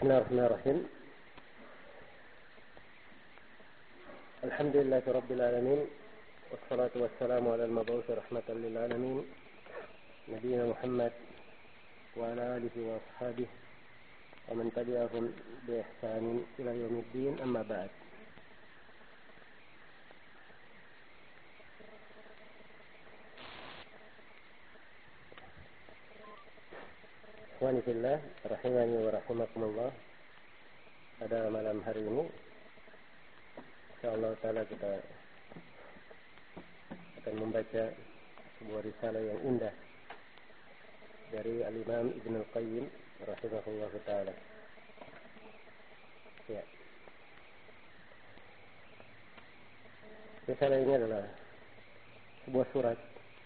Bismillahirrahmanirrahim. Alhamdulillahi Rabbil Alamin. Wassalatu wassalamu ala al-mab'uthi rahmatan lil alamin. Nabiyyina Muhammad wa ala alihi wa ashabihi wa man tabi'ahum bi ihsanin ila yaumiddin, amma ba'd. Ikhwani fillah, rahimani wa rahimakumullah. Pada malam hari ini insyaallah taala kita akan membaca sebuah risalah yang indah dari Al-Imam Ibn Al-Qayyim rahimahullah taala. Ya. Risalah ini adalah sebuah surat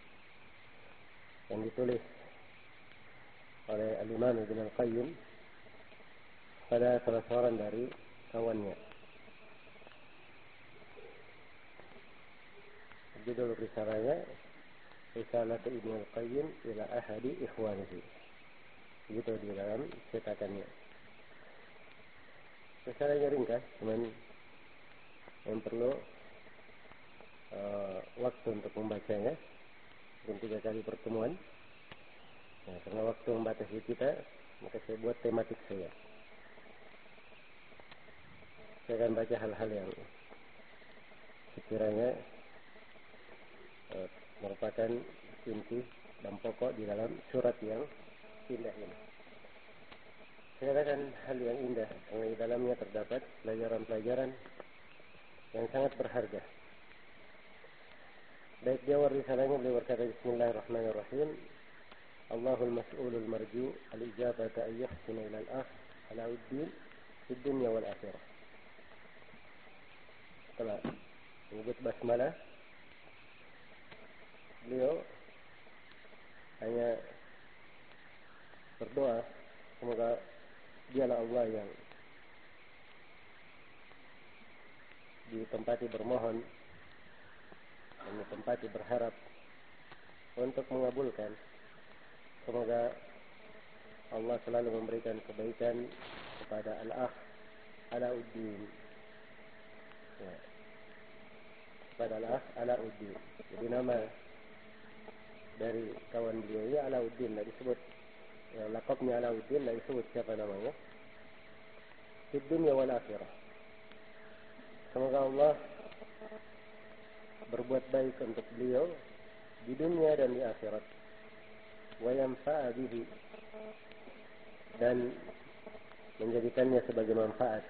yang ditulis oleh Al-Imam Ibn Al-Qayyim pada salah seorang dari kawannya. Judul risalahnya Risalah Ibn Al-Qayyim ila ahadi ikhwanihi. Begitu di dalam cetakannya. Risalahnya ringkas, cuman yang perlu waktu untuk membacanya, mungkin 3 kali pertemuan. Nah, karena waktu membatasi kita, maka saya buat tematik saya. Saya akan baca hal-hal yang sekiranya merupakan inti dan pokok di dalam surat yang indah ini. Saya katakan hal yang indah karena di dalamnya terdapat pelajaran-pelajaran yang sangat berharga. Baik di awal risalahnya beliau berkata, Bismillahirrahmanirrahim. Allahul mas'ulul marju al-ijabata an yuhsina ila al-akh Alauddin fi dunya wal akhirah. Setelah menyebut basmalah, beliau hanya berdoa semoga dialah Allah yang ditempati bermohon dan ditempati berharap untuk mengabulkan. Semoga Allah selalu memberikan kebaikan kepada Al-Akh Alauddin. Ya. Kepada Al-Akh Alauddin. Jadi nama dari kawan beliau ini Alauddin, tidak disebut ya, lakabnya Alauddin, tidak disebut siapa namanya. Di dunia wal akhirah. Semoga Allah berbuat baik untuk beliau di dunia dan di akhirat. Wa yanfa'a bihi, dan menjadikannya sebagai manfaat.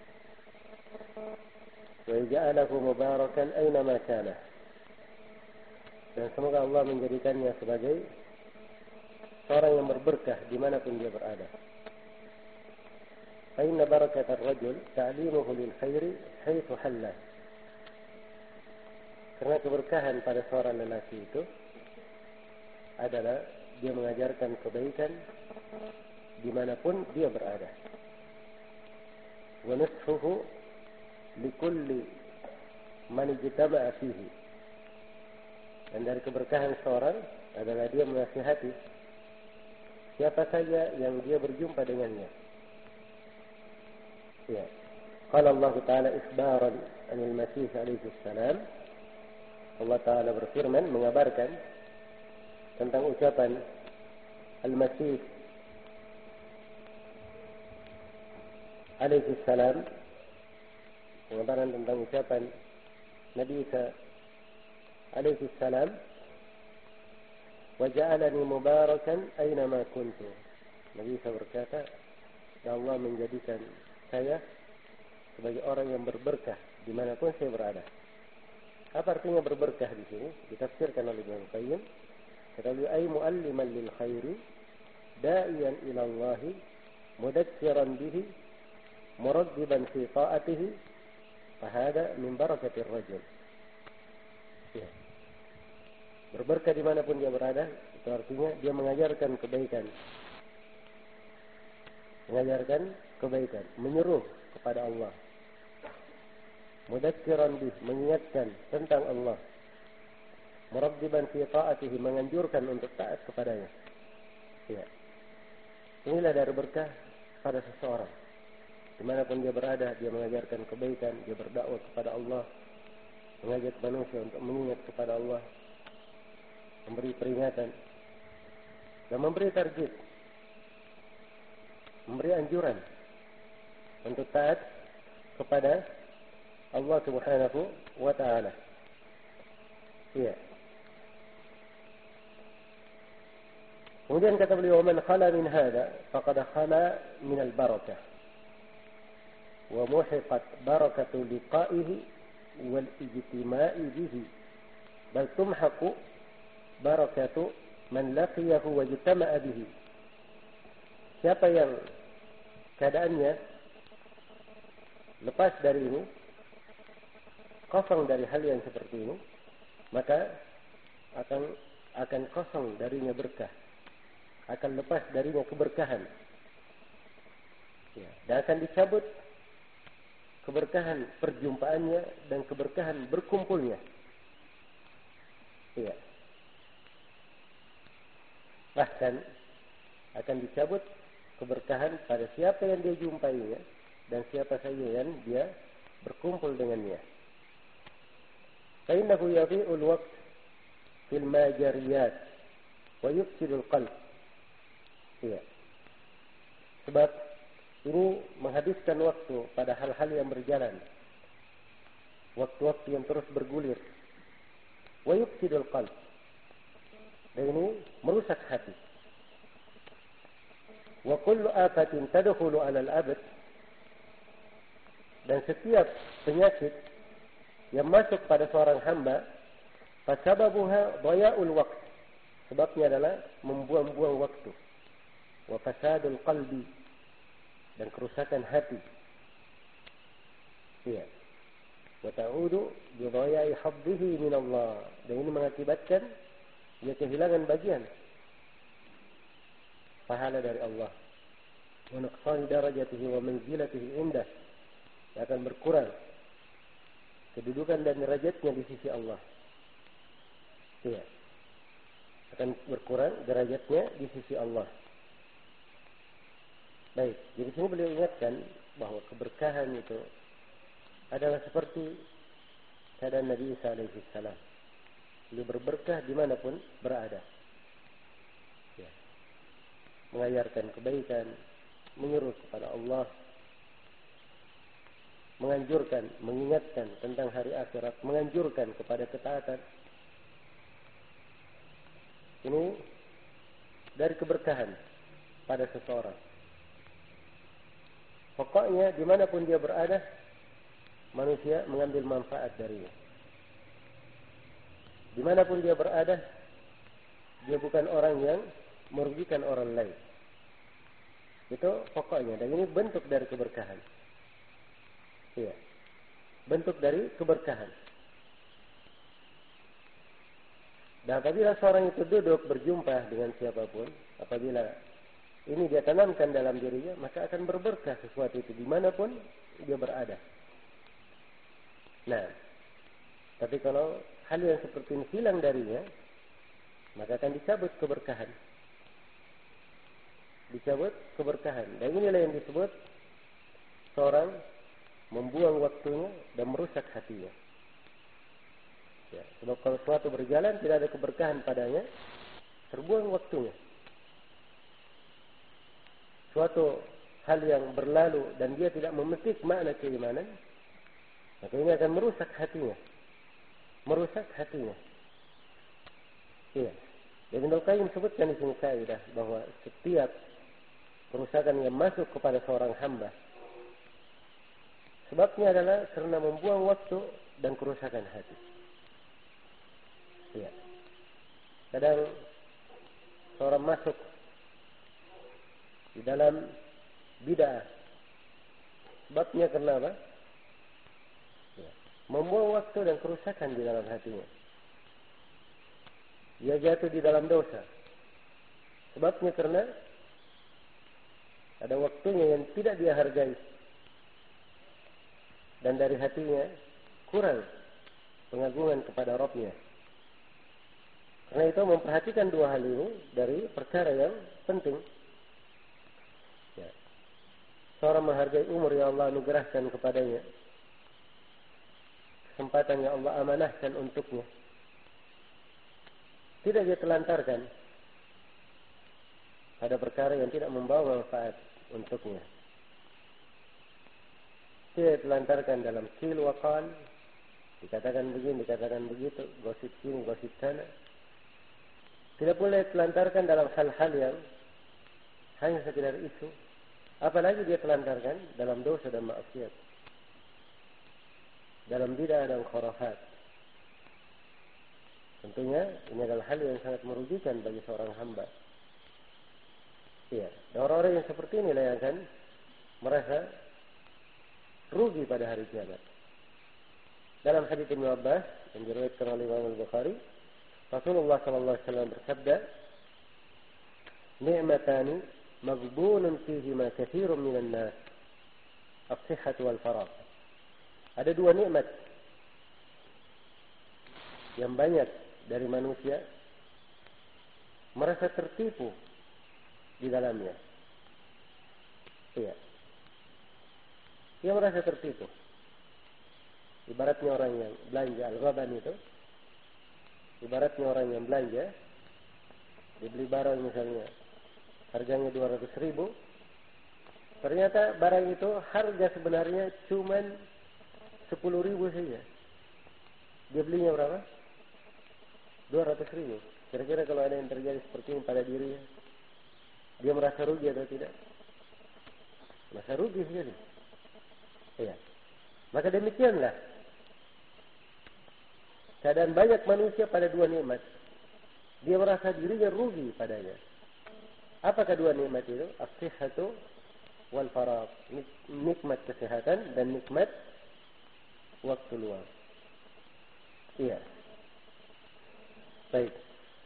Wa yaj'alahu mubarakan aina ma kana, dan semoga Allah menjadikannya sebagai seorang yang berberkah dimanapun dia berada. Fa inna barakatar rajul ta'limuhu lil khairi haitsu halla, karena keberkahan pada seorang lelaki itu adalah dia mengajarkan kebaikan dimanapun dia berada. Wa nushuhu likulli man ijtama'a fihi, dan dari keberkahan seorang adalah dia menasihati siapa saja yang dia berjumpa dengannya. Ya. Qala Allah Ta'ala ikhbaran anil Masih alaihi salam. Allah Ta'ala berfirman mengabarkan tentang ucapan Al-Masih alaihi salam, pengabaran tentang ucapan Nabi Isa alaihi salam, wa ja'alani mubarakan aina ma kuntu. Nabi Isa berkata, ya Allah menjadikan saya sebagai orang yang berberkah dimanapun saya berada. Apa artinya berberkah di sini? Ditafsirkan oleh Ibnu Qayyim. Kata beliau, ay mu'alliman lil khairi da'iyan ila Allah mudakkiran bihi muraggiban fi ta'atihi fahada min barakatir rajul. Ya. Berberkah dimanapun dia berada, itu artinya dia mengajarkan kebaikan. Mengajarkan kebaikan, menyuruh kepada Allah. Mudakkiran bihi, mengingatkan tentang Allah. Muraggiban fi ta'atihi, menganjurkan untuk taat kepadanya. Ya. Inilah dari berkah pada seseorang. Dimanapun dia berada, dia mengajarkan kebaikan, dia berdakwah kepada Allah, mengajak manusia untuk mengingat kepada Allah, memberi peringatan, dan memberi target, memberi anjuran untuk taat kepada Allah Subhanahu wa ta'ala. Iya. Kemudian kata beliau, "Man khala min hadha faqad khala min al-barakah wa muhiqat barakatu liqa'ihi wal ijtima'i bihi bal tumhaqu barakatu man laqiyahu wa ijtama'a bihi." Siapa yang keadaannya lepas dari ini, kosong dari hal yang seperti ini, maka akan kosong darinya berkah, akan lepas darinya keberkahan, ya, dan akan dicabut keberkahan perjumpaannya dan keberkahan berkumpulnya. Ya. Bahkan akan dicabut keberkahan pada siapa yang dia jumpainya dan siapa saja yang dia berkumpul dengannya. فإنه يضيء الوقت في المجريات ويفسد القلب. Ya. Sebab ini menghabiskan waktu pada hal-hal yang berjalan, waktu-waktu yang terus bergulir. Wa yufsidul qalb. Dan ini merusak hati. Wa kullu afatin tadkhulu 'ala al-abd. Dan setiap penyakit yang masuk pada seorang hamba, fasababuha dhaya'ul waqt. Sebabnya adalah membuang-buang waktu. Wa fasadul qalbi, dan kerusakan hati. Iya. Wa ta'udu bi dhaya'i haddihi min Allah. Dan ini mengakibatkan dia kehilangan bagian pahala dari Allah. Wa nuqsan darajatihi wa manzilatihi indah. Dia akan berkurang kedudukan dan derajatnya di sisi Allah. Iya. Akan berkurang derajatnya di sisi Allah. Baik, jadi sini beliau ingatkan bahwa keberkahan itu adalah seperti keadaan Nabi Isa alaihi salam. Beliau berberkah dimanapun berada. Ya. Mengajarkan kebaikan, menyuruh kepada Allah, menganjurkan, mengingatkan tentang hari akhirat, menganjurkan kepada ketaatan. Ini dari keberkahan pada seseorang. Pokoknya dimanapun dia berada, manusia mengambil manfaat darinya. Dimanapun dia berada, dia bukan orang yang merugikan orang lain. Itu pokoknya. Dan ini bentuk dari keberkahan. Iya. Bentuk dari keberkahan. Dan apabila seorang itu duduk berjumpa dengan siapapun, apabila ini dia tanamkan dalam dirinya, maka akan berberkah sesuatu itu dimanapun dia berada. Nah, tapi kalau hal yang seperti ini hilang darinya, maka akan dicabut keberkahan. Dicabut keberkahan. Dan inilah yang disebut seorang membuang waktunya dan merusak hatinya. Ya, sebab kalau sesuatu berjalan tidak ada keberkahan padanya, terbuang waktunya. Suatu hal yang berlalu dan dia tidak memetik makna keimanan, maka ini akan merusak hatinya. Merusak hatinya. Iya. Jadi Ibnu Qayyim sebutkan di sini kaidah bahwa setiap kerusakan yang masuk kepada seorang hamba, sebabnya adalah karena membuang waktu dan kerusakan hati. Iya. Kadang seorang masuk di dalam bid'ah, sebabnya karena apa? Ya. Membuang waktu dan kerusakan di dalam hatinya. Dia jatuh di dalam dosa, sebabnya karena ada waktunya yang tidak dia hargai, dan dari hatinya kurang pengagungan kepada Rabb-nya. Karena itu memperhatikan dua hal ini dari perkara yang penting. Ya. seorang menghargai umur yang Allah anugerahkan kepadanya, kesempatan yang Allah amanahkan untuknya, tidak dia telantarkan pada perkara yang tidak membawa manfaat untuknya. Tidak telantarkan dalam qil wa qal, dikatakan begini, dikatakan begitu, gosip sini, gosip sana. Tidak boleh telantarkan dalam hal-hal yang hanya sekedar isu. Apalagi dia telantarkan dalam dosa dan maksiat, dalam bid'ah dan khurafat. Tentunya ini adalah hal yang sangat merugikan bagi seorang hamba. Iya, dan orang-orang yang seperti inilah yang akan merasa rugi pada hari kiamat. Dalam hadits Ibnu Abbas yang diriwayatkan oleh Imam Al-Bukhari, Rasulullah sallallahu alaihi wasallam bersabda, "Ni'matani maghbunun fihima katsirun minan nas, as-sihhatu wal faragh." Ada dua nikmat yang banyak dari manusia merasa tertipu di dalamnya. Iya. Dia merasa tertipu. Ibaratnya orang yang belanja al-ghaban itu, ibaratnya orang yang belanja, dibeli barang misalnya harganya 200.000, ternyata barang itu harga sebenarnya cuman 10.000 saja. Dia belinya berapa? 200.000. Kira-kira kalau ada yang terjadi seperti ini pada dirinya, dia merasa rugi atau tidak? Merasa rugi sekali. Iya. Maka demikianlah keadaan banyak manusia pada dua nikmat. Dia merasa dirinya rugi padanya. Apa kedua nikmat itu? As-sihhatu wal faragh. Nikmat kesehatan dan nikmat waktu luang. Iya. Baik.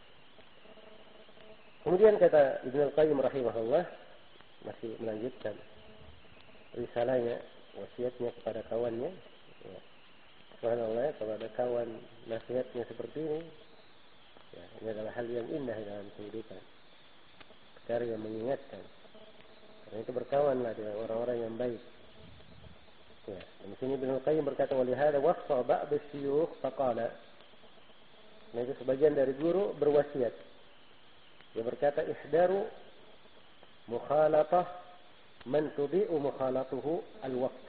Kemudian kata Ibnu Al-Qayyim rahimahullah, masih melanjutkan risalahnya, wasiatnya kepada kawannya. Ya. Subhanallah, kalau ada kawan nasihatnya seperti ini, ya, ini adalah hal yang indah dalam kehidupan. Perkara yang mengingatkan. Karena itu berkawanlah dengan orang-orang yang baik. Ya. Dan di sini Ibnu Qayyim berkata, "Walihada wassa ba'd as-syuyukh faqala." Nah, itu sebagian dari guru berwasiat. Dia berkata, "Ihdaru mukhalatah man tudhi'u mukhalatuhu al-waqt."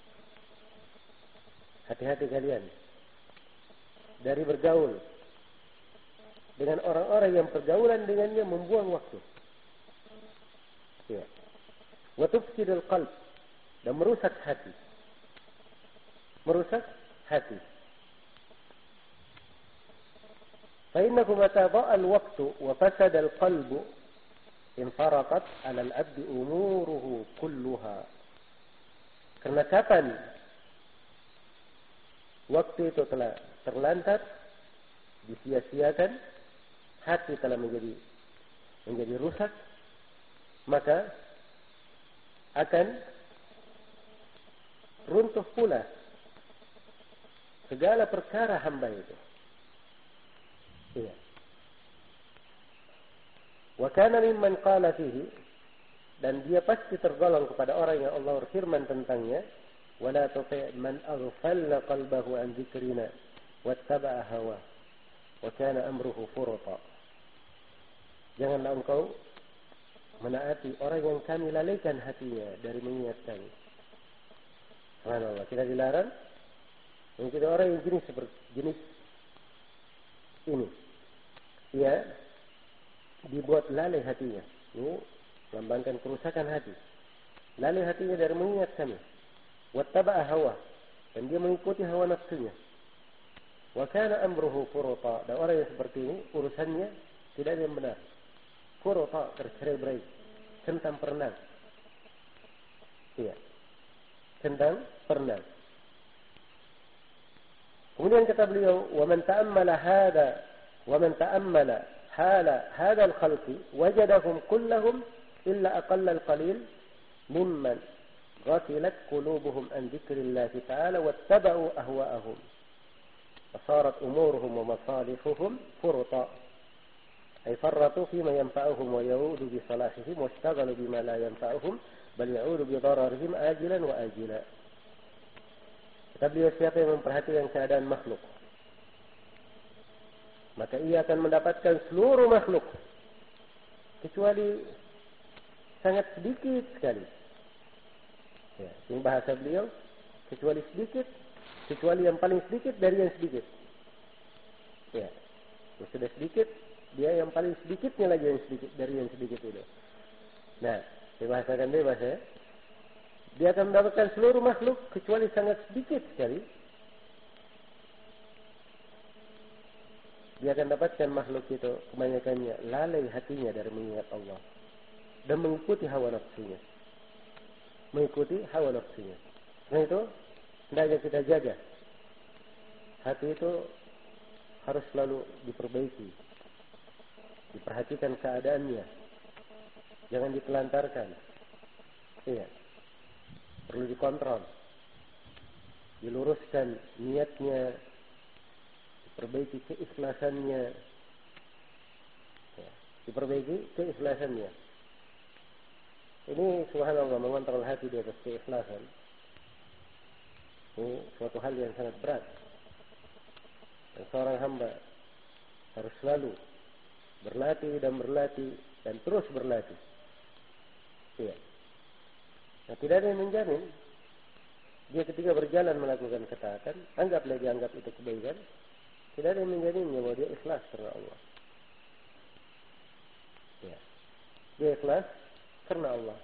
Hati-hati kalian dari bergaul dengan orang-orang yang pergaulan dengannya membuang waktu. Ya. Wa tufsidul qalb, dan merusak hati. Merusak hati. Fa innahu mata dha'a al-waqtu wa fasada al-qalbu infaraqat 'ala al-'abdi umuruhu kulluha. Karena kapan waktu itu telah terlantar, disia-siakan, hati telah menjadi rusak, maka akan runtuh pula segala perkara hamba itu. Iya. Wa kana mimman qala fihi, dan dia pasti tergolong kepada orang yang Allah berfirman tentangnya, wala tuti' man aghfalna qalbahu an dzikrina wattaba'a hawa wa kana amruhu furata. Janganlah engkau menaati orang yang kami lalaikan hatinya dari mengingat kami. Subhanallah, kita dilarang mengikuti orang yang jenis ini. Ia dibuat lalai hatinya. Ini melambangkan kerusakan hati. Lalai hatinya dari mengingat kami. Wattaba'a hawa, dan dia mengikuti hawa nafsunya. Wa kana amruhu furata, dan orang yang seperti ini urusannya tidak ada yang benar. Furata, tercerai-berai, centang perenang. Iya. Centang perenang. Kemudian kata beliau, wa man ta'ammala hala hadha al-khalqi wajadahum kullahum illa aqalla al-qalil mimman غفلت قلوبهم عن ذكر الله تعالى واتبعوا أهواءهم فصارت أمورهم ومصالحهم فرطا. Ay farratu fima yanfa'uhum wa ya'udu bi salahihim wa ishtaghalu bima la yanfa'uhum bal ya'udu bi dararihim ajilan wa ajila. Kata beliau, siapa yang memperhatikan keadaan makhluk, maka ia akan mendapatkan seluruh makhluk kecuali sangat sedikit sekali. Ya, ini bahasa beliau, kecuali sedikit, kecuali yang paling sedikit dari yang sedikit. Ya, sudah sedikit, dia yang paling sedikitnya lagi yang sedikit dari yang sedikit itu. Nah, dibahasakan bebas ya. Dia akan mendapatkan seluruh makhluk kecuali sangat sedikit sekali. Dia akan dapatkan makhluk itu kebanyakannya lalai hatinya dari mengingat Allah dan mengikuti hawa nafsunya. Mengikuti hawa nafsunya. Karena itu hendaknya kita jaga. Hati itu harus selalu diperbaiki, diperhatikan keadaannya, jangan ditelantarkan. Iya, perlu dikontrol, diluruskan niatnya, diperbaiki keikhlasannya, ya, diperbaiki keikhlasannya. Ini subhanallah, mengontrol hati di atas keikhlasan. Ini suatu hal yang sangat berat. Dan seorang hamba harus selalu berlatih dan terus berlatih. Iya. Nah, tidak ada yang menjamin dia ketika berjalan melakukan ketaatan, anggap itu kebaikan, tidak ada yang menjaminnya bahwa dia ikhlas karena Allah. Ya. Dia ikhlas karena Allah.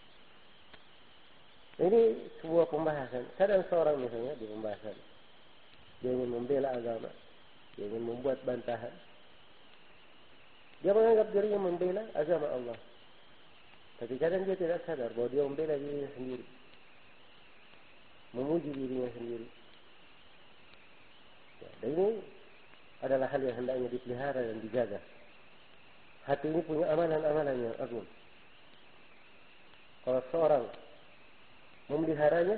Ini sebuah pembahasan. Kadang seorang misalnya di pembahasan, dia ingin membela agama, dia ingin membuat bantahan, dia menganggap dirinya membela agama Allah. Tapi kadang dia tidak sadar bahwa dia membela dirinya sendiri, memuji dirinya sendiri. Ya, dan ini adalah hal yang hendaknya dipelihara dan dijaga. Hati ini punya amalan-amalan yang agung. Kalau seorang memeliharanya,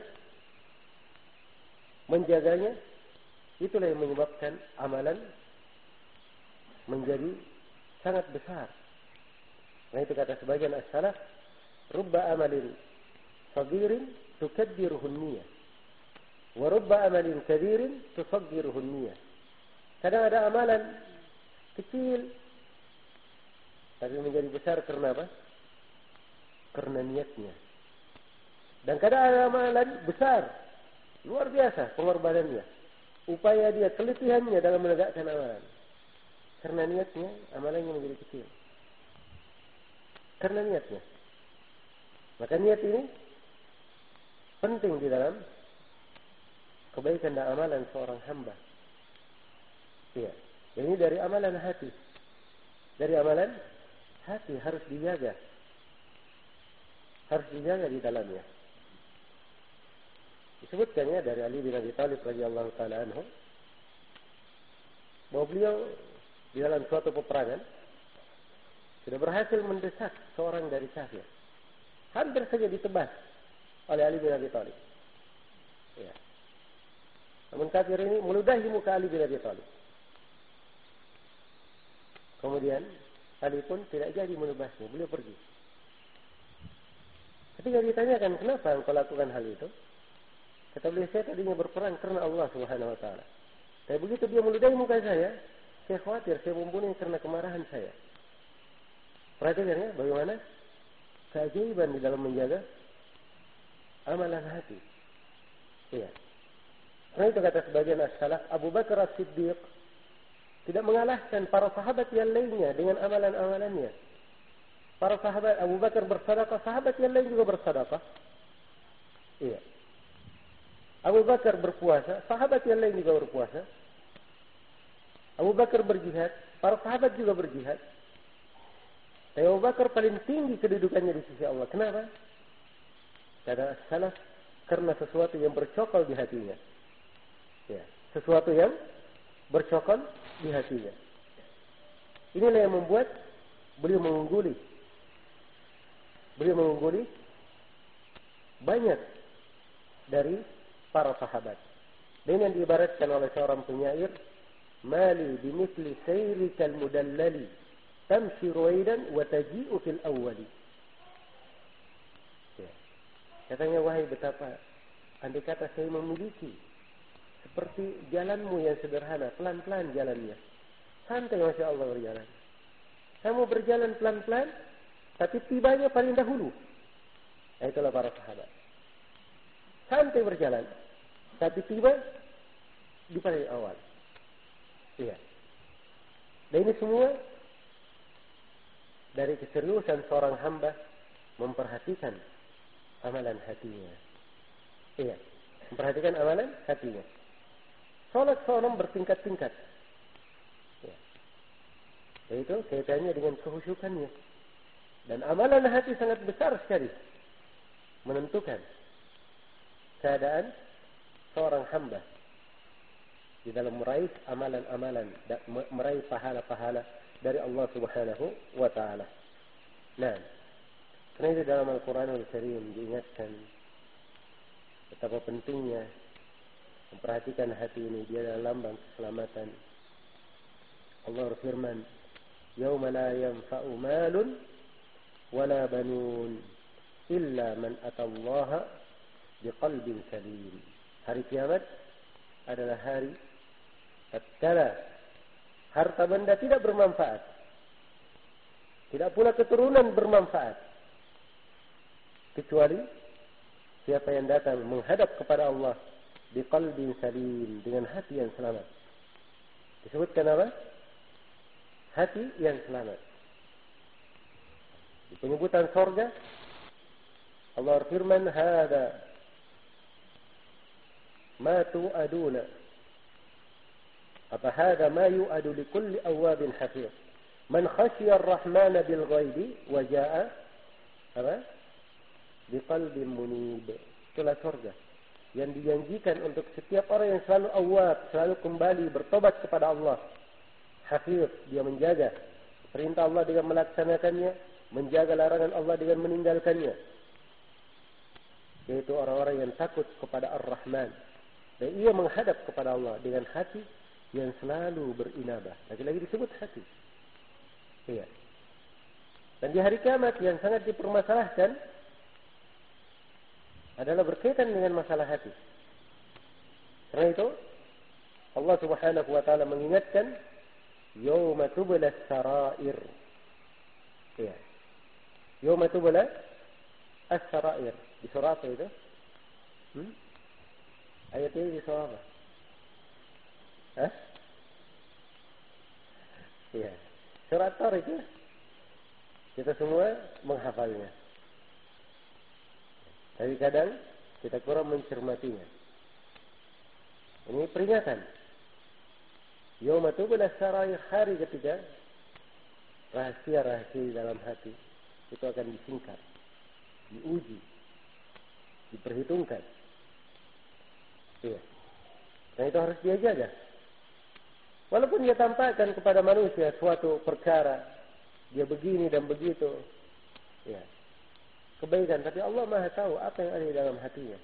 menjaganya, itulah yang menyebabkan amalan menjadi sangat besar. Nah, itu kata sebagian as-salaf, rubba amalin sagirin tukaddiruhun niyah, wa rubba amalin kabirin tusaggiruhun niyah. Kadang ada amalan kecil tapi menjadi besar karena apa? Karena niatnya. Dan kadang ada amalan besar, luar biasa pengorbanannya, upaya dia, keletihannya dalam menegakkan amalan. Karena niatnya, amalannya menjadi kecil. Karena niatnya. Maka niat ini penting di dalam kebaikan dan amalan seorang hamba. Ya. Ini dari amalan hati. Dari amalan hati harus dijaga. Harus dijaga di dalamnya. Disebutkannya dari Ali bin Abi Thalib radhiyallahu taala anhu bahwa beliau di dalam suatu peperangan sudah berhasil mendesak seorang dari kafir. Hampir saja ditebas oleh Ali bin Abi Thalib. Ya. Namun kafir ini meludahi muka Ali bin Abi Thalib. Kemudian Ali pun tidak jadi menebasnya, beliau pergi. Ketika ditanyakan kenapa engkau lakukan hal itu, kata beliau, saya tadinya berperang karena Allah Subhanahu wa taala. Tapi begitu dia meludahi muka saya khawatir saya membunuh karena kemarahan saya. Perhatikan ya, bagaimana keajaiban di dalam menjaga amalan hati. Iya. Karena itu kata sebagian as-salaf, Abu Bakar As-Siddiq tidak mengalahkan para sahabat yang lainnya dengan amalan-amalannya. Para sahabat, Abu Bakar bersedekah, sahabat yang lain juga bersedekah. Iya. Abu Bakar berpuasa, sahabat yang lain juga berpuasa. Abu Bakar berjihad, para sahabat juga berjihad. Tapi Abu Bakar paling tinggi kedudukannya di sisi Allah. Kenapa? Karena salaf, karena sesuatu yang bercokol di hatinya. Ya, sesuatu yang bercokol di hatinya. Inilah yang membuat beliau mengungguli. Beliau mengungguli banyak dari para sahabat. Dan yang diibaratkan oleh seorang penyair, mali bimithli sayrikal mudallali tamshi ruwaidan wa taji'u fil awwali. Ya. Katanya, wahai betapa andai kata saya memiliki seperti jalanmu yang sederhana, pelan-pelan jalannya. Santai Masya Allah berjalan. Kamu berjalan pelan-pelan, tapi tibanya paling dahulu. Nah, itulah para sahabat. Santai berjalan, tapi tiba di paling awal. Iya. Dan ini semua dari keseriusan seorang hamba memperhatikan amalan hatinya. Iya, memperhatikan amalan hatinya. Salat seorang bertingkat-tingkat. Ya. Yaitu kaitannya dengan kehusyukannya. Dan amalan hati sangat besar sekali menentukan keadaan seorang hamba di dalam meraih amalan-amalan, meraih pahala-pahala dari Allah Subhanahu wa taala. Nah, karena itu dalam Al-Qur'anul Karim diingatkan betapa pentingnya memperhatikan hati ini. Dia adalah lambang keselamatan. Allah berfirman, "Yauma la yanfa'u malun wala banun illa man atallaha biqalbin salim." Hari kiamat adalah hari tatkala harta benda tidak bermanfaat, tidak pula keturunan bermanfaat, kecuali siapa yang datang menghadap kepada Allah biqalbin salim, dengan hati yang selamat. Disebutkan apa? Hati yang selamat. Di penyebutan surga Allah berfirman, "Hada ma tu'aduna." Apa hada ma yu'adu likulli awwabin hafiz. Man khasyiya ar-rahmana bil ghaibi wa jaa'a apa? Biqalbin munib. Itulah surga yang dijanjikan untuk setiap orang yang selalu awwab, selalu kembali bertobat kepada Allah. Hafiz, dia menjaga perintah Allah dengan melaksanakannya, menjaga larangan Allah dengan meninggalkannya. Yaitu orang-orang yang takut kepada Ar-Rahman. Dan ia menghadap kepada Allah dengan hati yang selalu berinabah. Lagi-lagi disebut hati. Iya. Dan di hari kiamat yang sangat dipermasalahkan adalah berkaitan dengan masalah hati. Karena itu Allah Subhanahu wa taala mengingatkan, "Yauma tubla as-sarair." Iya. Yauma tubla as-sarair. Di surah apa itu? Ayat ini di surah apa? Hah? Iya. Surat Tarik itu kita semua menghafalnya. Tapi kadang kita kurang mencermatinya. Ini peringatan. Yauma tubla as-sarair, hari ketika rahasia-rahasia di dalam hati itu akan disingkap, diuji, diperhitungkan. Iya. Nah, itu harus dia jaga. Walaupun dia tampakkan kepada manusia suatu perkara, dia begini dan begitu, ya, kebaikan, tapi Allah Maha tahu apa yang ada di dalam hatinya.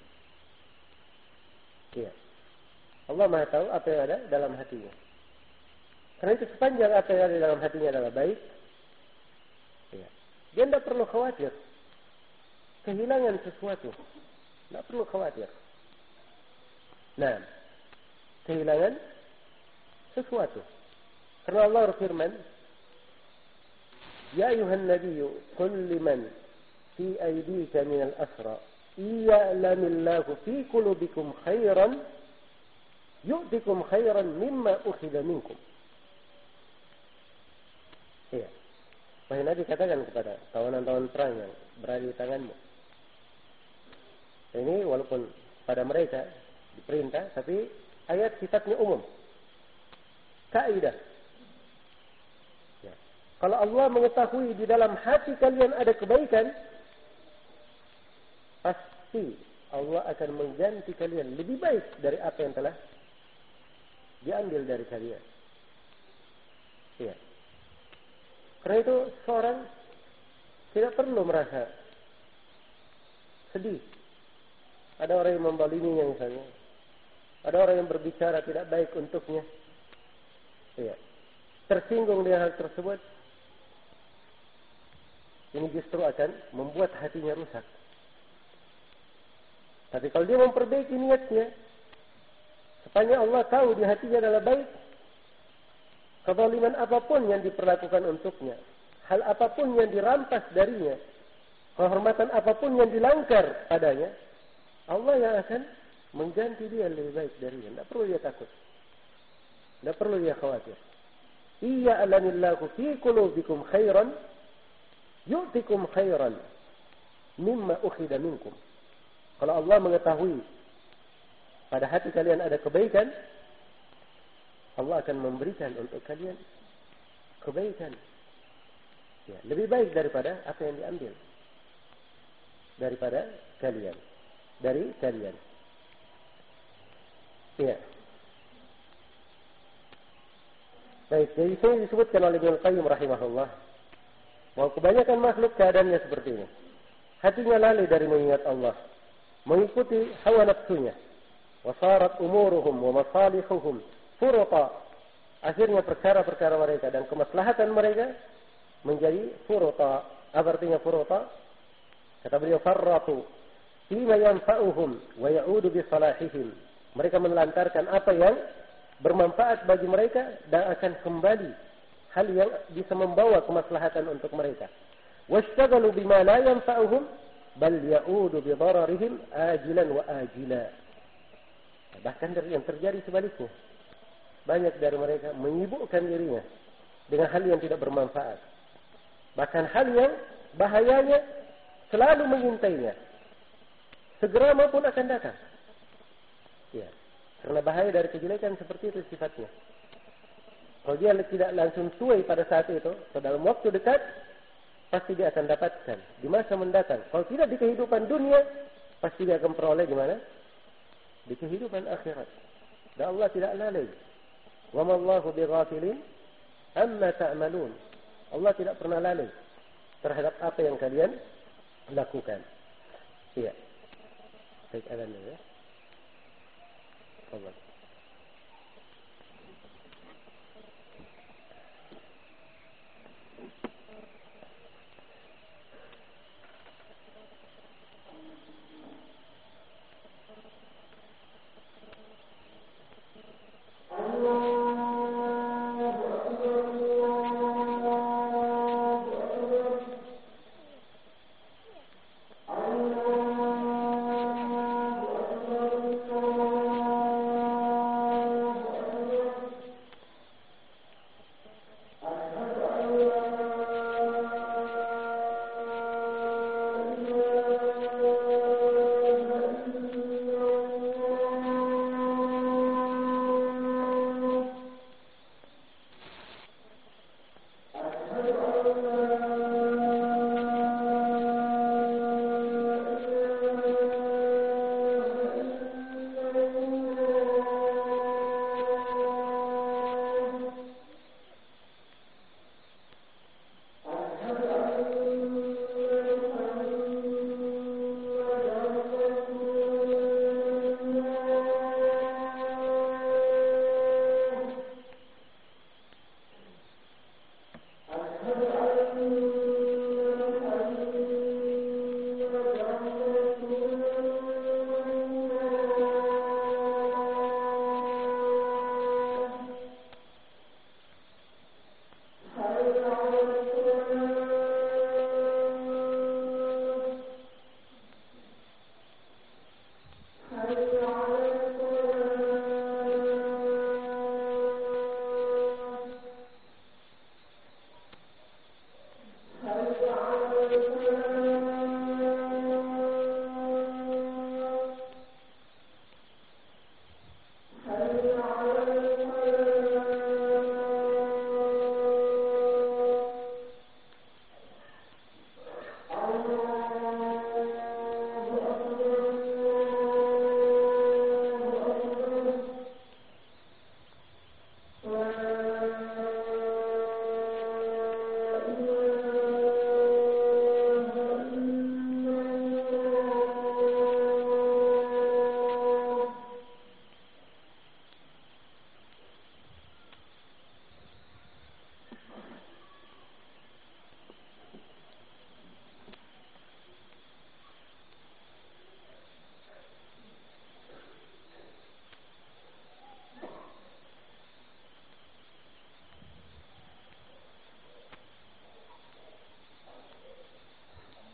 Iya. Allah Maha tahu apa yang ada dalam hatinya. Karena itu sepanjang apa yang ada di dalam hatinya adalah baik, ya, dia tidak perlu khawatir kehilangan sesuatu. Tidak perlu khawatir. Nah, kehilangan sesuatu. Karena Allah berfirman, "Ya ayuhan nabiyyu qul liman fi aydika minal asra ya'lamillahu fi qulubikum khairan yu'tikum khairan mimma ukhidha minkum." Iya. Wahai Nabi, katakan kepada tawanan-tawanan perang yang berada di tanganmu. Ini walaupun pada mereka diperintah, tapi ayat sifatnya umum. Kaidah. Ya. Kalau Allah mengetahui di dalam hati kalian ada kebaikan, pasti Allah akan mengganti kalian lebih baik dari apa yang telah diambil dari kalian. Ya. Karena itu seorang tidak perlu merasa sedih. Ada orang yang membaliminya misalnya. Ada orang yang berbicara tidak baik untuknya. Iya. Tersinggung dengan hal tersebut. ini justru akan membuat hatinya rusak. Tapi kalau dia memperbaiki niatnya, sepanjang Allah tahu di hatinya adalah baik, kezaliman apapun yang diperlakukan untuknya, hal apapun yang dirampas darinya, kehormatan apapun yang dilanggar padanya, Allah yang akan mengganti dia lebih baik darinya. Tidak perlu dia takut, tidak perlu dia khawatir. Iya alanillahu fi qulubikum khairan yu'tikum khairan mimma ukhida minkum. Kalau Allah mengetahui pada hati kalian ada kebaikan, Allah akan memberikan untuk kalian kebaikan. Ya, lebih baik daripada apa yang diambil daripada kalian, dari kalian. Ya. Baik, jadi ini disebutkan oleh Ibnu Qayyim rahimahullah bahwa kebanyakan makhluk keadaannya seperti ini. Hatinya lalai dari mengingat Allah, mengikuti hawa nafsunya. Wasarat umuruhum wa masalihuhum furuta. Akhirnya perkara-perkara mereka dan kemaslahatan mereka menjadi furuta. Apa artinya furuta? Kata beliau, farratu fima yanfa'uhum wa ya'udu bi salahihim. Mereka menelantarkan apa yang bermanfaat bagi mereka dan akan kembali hal yang bisa membawa kemaslahatan untuk mereka. Washtaghalu bima la yanfa'uhum bal ya'udu bi dararihim ajilan wa ajila. Bahkan dari yang terjadi sebaliknya. Banyak dari mereka menyibukkan dirinya dengan hal yang tidak bermanfaat. Bahkan hal yang bahayanya selalu mengintainya. Segera maupun akan datang. Ya, karena bahaya dari kejelekan seperti itu sifatnya. Kalau dia tidak langsung tuai pada saat itu, atau dalam waktu dekat, pasti dia akan dapatkan di masa mendatang. Kalau tidak di kehidupan dunia, pasti dia akan peroleh di mana? Di kehidupan akhirat. Dan Allah tidak lalai. Wa ma Allahu bighafilin amma ta'malun. Allah tidak pernah lalai terhadap apa yang kalian lakukan. Iya. Baik, azan ya. Allah.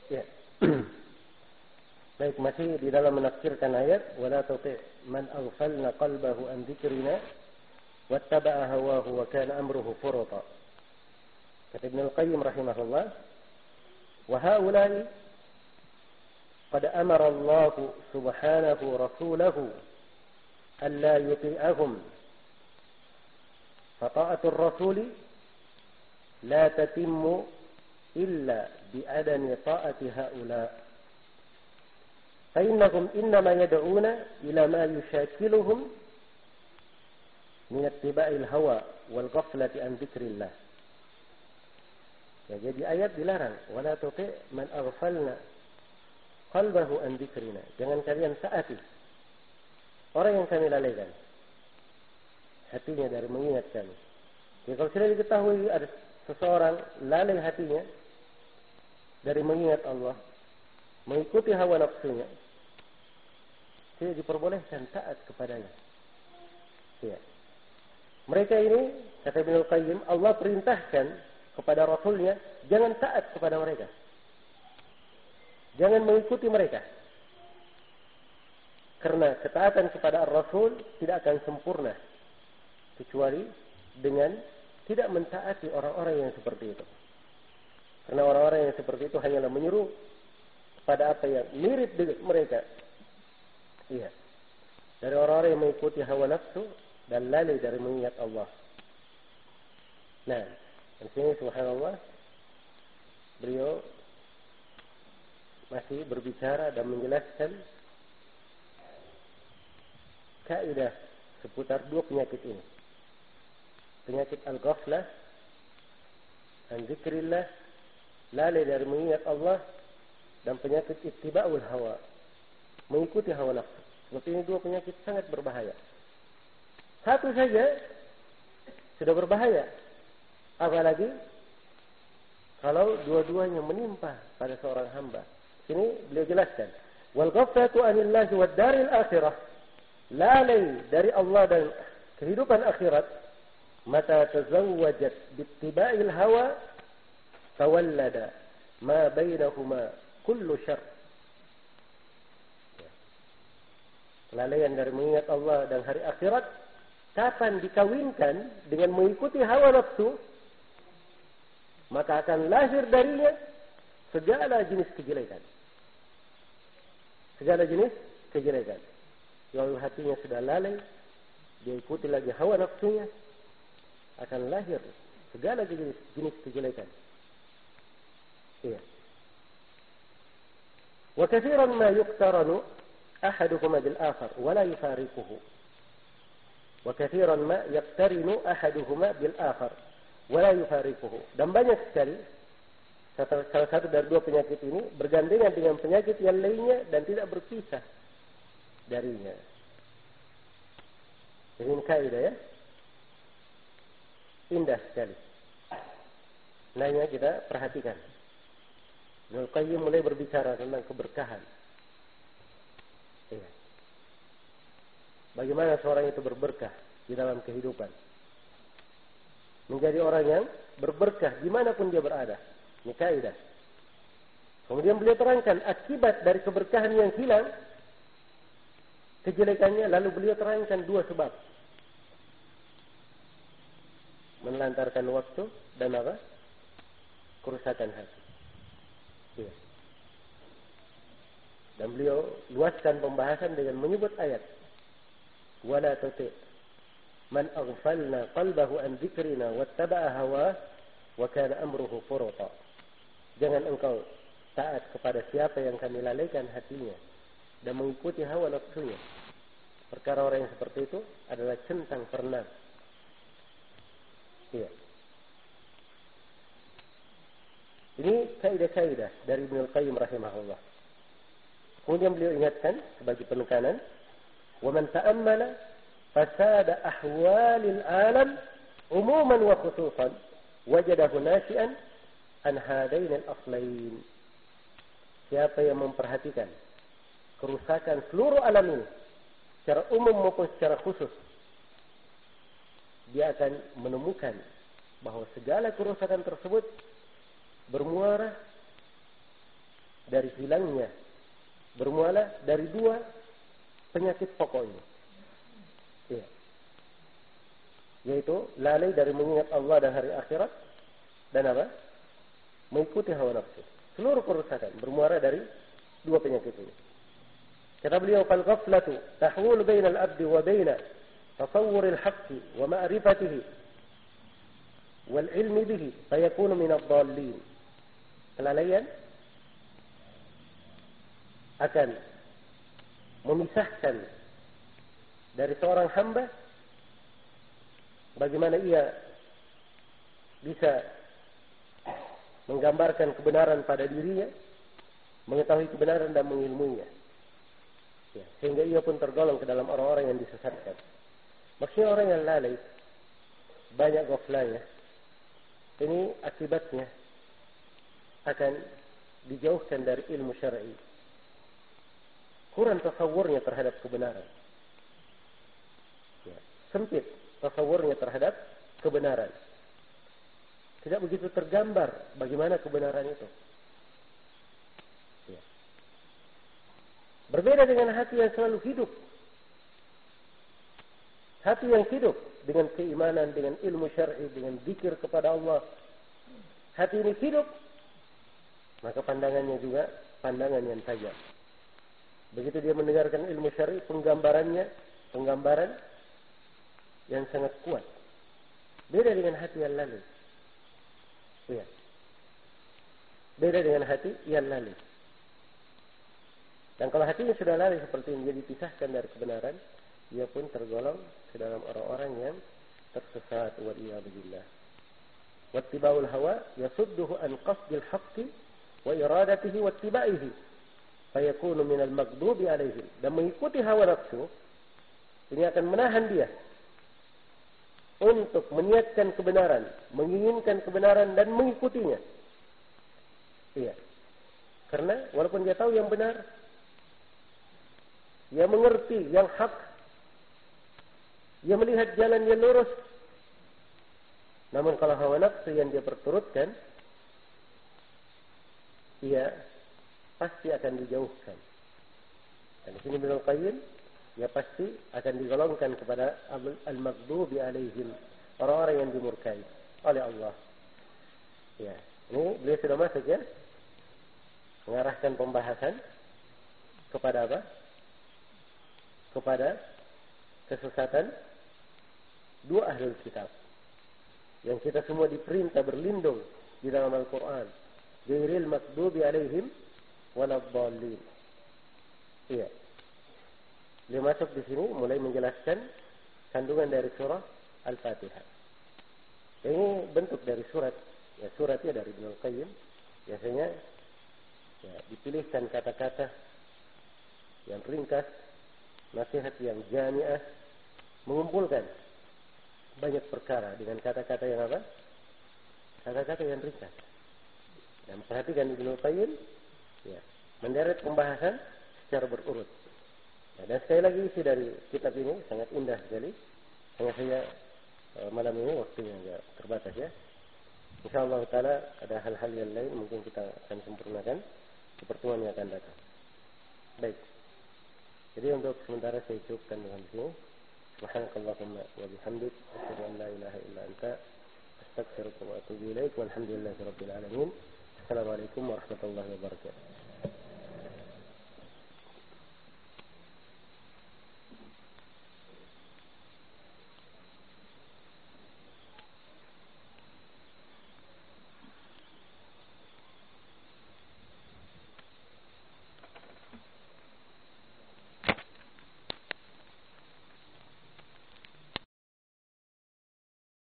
Ya. Baik, masih di dalam menafsirkan ayat wala tuti' man aghfalna qalbahu an dzikrina wattaba'a hawahu wa kana amruhu furata. Kata Ibnu Al-Qayyim rahimahullah, wa haula'i qad amara Allah subhanahu rasulahu alla yuti'ahum fa ta'atur rasuli la tatimmu illa bi adami ta'ati haula'. فإنهم إنما يدعون إلى ما يشاكلهم من اتباع الهوى والغفلة عن ذكر الله. Ya, jadi ayat dilarang, wala tuti' man aghfalna qalbahu an dzikrina. Jangan kalian taati orang yang kami lalaikan hatinya dari mengingat kami. Jadi kalau sudah diketahui ada seseorang lalai hatinya dari mengingat Allah, mengikuti hawa nafsunya, tidak diperbolehkan taat kepadanya. Ya. Mereka ini, kata Ibnu Qayyim, Allah perintahkan kepada Rasulnya, jangan taat kepada mereka. Jangan mengikuti mereka. Karena ketaatan kepada Rasul tidak akan sempurna kecuali dengan tidak mentaati orang-orang yang seperti itu. Karena orang-orang yang seperti itu hanyalah menyuruh pada apa yang mirip dengan mereka. Iya. Dari orang-orang yang mengikuti hawa nafsu dan lalai dari mengingat Allah. Nah, di sini subhanallah beliau masih berbicara dan menjelaskan kaidah seputar dua penyakit ini. Penyakit al-ghaflah, an dzikrillah, lalai dari mengingat Allah, dan penyakit ittiba'ul hawa, mengikuti hawa nafsu. Seperti ini dua penyakit sangat berbahaya. Satu saja sudah berbahaya. Apalagi kalau dua-duanya menimpa pada seorang hamba. Sini beliau jelaskan. Wal ghaflatu anillahi wad daril akhirah. Lalai dari Allah dan kehidupan akhirat. Mata tazawwajat bittiba'il hawa tawallada ma bainahuma kullu syarr. Kelalaian dari mengingat Allah dan hari akhirat, kapan dikawinkan dengan mengikuti hawa nafsu, maka akan lahir darinya segala jenis kejelekan. Segala jenis kejelekan. Kalau hatinya sudah lalai, dia ikuti lagi hawa nafsunya, akan lahir segala jenis kejelekan. Iya. Wa katsiran ma yuqtaranu أحدهما بالآخر ولا يفارقه وكثيرا ما يقترن أحدهما بالآخر ولا يفارقه. Dan banyak sekali salah satu dari dua penyakit ini bergandengan dengan penyakit yang lainnya dan tidak berpisah darinya. Ini kaidah ya, indah sekali. Nanya kita perhatikan. Ibnu Qayyim mulai berbicara tentang keberkahan. Ya. Bagaimana seorang itu berberkah di dalam kehidupan, menjadi orang yang berberkah dimanapun dia berada. Ini kaidah. Kemudian beliau terangkan akibat dari keberkahan yang hilang, kejelekannya. Lalu beliau terangkan dua sebab: menelantarkan waktu dan apa? Kerusakan hati. Ya. Dan beliau luaskan pembahasan dengan menyebut ayat wala tuti' man aghfalna qalbahu an dzikrina wattaba'a hawa wa kana amruhu furata. Jangan engkau taat kepada siapa yang kami lalaikan hatinya dan mengikuti hawa nafsunya. Perkara orang yang seperti itu adalah centang perenang. Iya. Ini kaidah-kaidah dari Ibnu Qayyim rahimahullah. Kemudian beliau ingatkan sebagai penekanan, wa man ta'ammala fasada ahwalil alam umuman wa khususan wajadahu nasi'an an hadain al-aslain. Siapa yang memperhatikan kerusakan seluruh alam ini secara umum maupun secara khusus, dia akan menemukan bahwa segala kerusakan tersebut bermuara dari hilangnya, bermula dari dua penyakit pokok ini. Ya. Yaitu lalai dari mengingat Allah dan hari akhirat, dan apa? Mengikuti hawa nafsu. Seluruh kerusakan bermuara dari dua penyakit ini. Kata beliau, fal ghaflatu tahwul bainal abdi wa baina tasawwuril haqqi wa ma'rifatihi wal ilmi bihi fayakunu min ad-dallin. Kelalaian akan memisahkan dari seorang hamba bagaimana ia bisa menggambarkan kebenaran pada dirinya, mengetahui kebenaran dan mengilmuinya. Ya, sehingga ia pun tergolong ke dalam orang-orang yang disesatkan. Maksudnya orang yang lalai, banyak ghaflahnya, ini akibatnya akan dijauhkan dari ilmu syar'i. Kurang tasawurnya terhadap kebenaran. Ya, sempit tasawurnya terhadap kebenaran. Tidak begitu tergambar bagaimana kebenaran itu. Ya. Berbeda dengan hati yang selalu hidup. Hati yang hidup dengan keimanan, dengan ilmu syar'i, dengan zikir kepada Allah. Hati ini hidup, maka pandangannya juga pandangan yang tajam. Begitu dia mendengarkan ilmu syar'i, penggambaran yang sangat kuat. Beda dengan hati yang lalai. Ya. Beda dengan hati yang lalai. Dan kalau hatinya sudah lalai seperti ini, dia dipisahkan dari kebenaran, dia pun tergolong ke dalam orang-orang yang tersesat. Wa'iyadu billah. Wattiba'ul hawa yasudduhu an qasdil haqqi wa iradatihi wattiba'ihi fayakunu minal maghdubi alaihim. Dan mengikuti hawa nafsu ini akan menahan dia untuk meniatkan kebenaran, menginginkan kebenaran dan mengikutinya. Iya. Karena walaupun dia tahu yang benar, dia mengerti yang hak, dia melihat jalan yang lurus, namun kalau hawa nafsu yang dia perturutkan, ia pasti akan dijauhkan. Dan di sini Ibnu Qayyim, ya pasti akan digolongkan kepada al-maghdubi alaihim, orang-orang yang dimurkai oleh Allah. Ya, ini beliau sudah masuk ya, mengarahkan pembahasan kepada apa? Kepada kesesatan dua ahlul kitab. Yang kita semua diperintah berlindung di dalam Al-Quran. Ghairil maghdubi alaihim waladdallin. Iya. Dia masuk di sini mulai menjelaskan kandungan dari surah Al-Fatihah. Ini bentuk dari surat. Ya, suratnya dari Ibnu Qayyim. Biasanya ya, dipilihkan kata-kata yang ringkas, nasihat yang jami'ah, mengumpulkan banyak perkara dengan kata-kata yang apa? Kata-kata yang ringkas. Dan perhatikan Ibnu Qayyim, ya, menderet pembahasan secara berurut. Nah, dan sekali lagi isi dari kitab ini sangat indah sekali. Hanya saya malam ini waktunya agak terbatas ya. InsyaAllah ta'ala ada hal-hal yang lain mungkin kita akan sempurnakan di pertemuan yang akan datang. Baik. Jadi untuk sementara saya cukupkan dengan sini. Subhanakallahumma wa bihamdik asyhadu an la ilaha illa anta astaghfiruka wa atubu ilaik walhamdulillahi rabbil alamin. Assalamualaikum warahmatullahi wabarakatuh.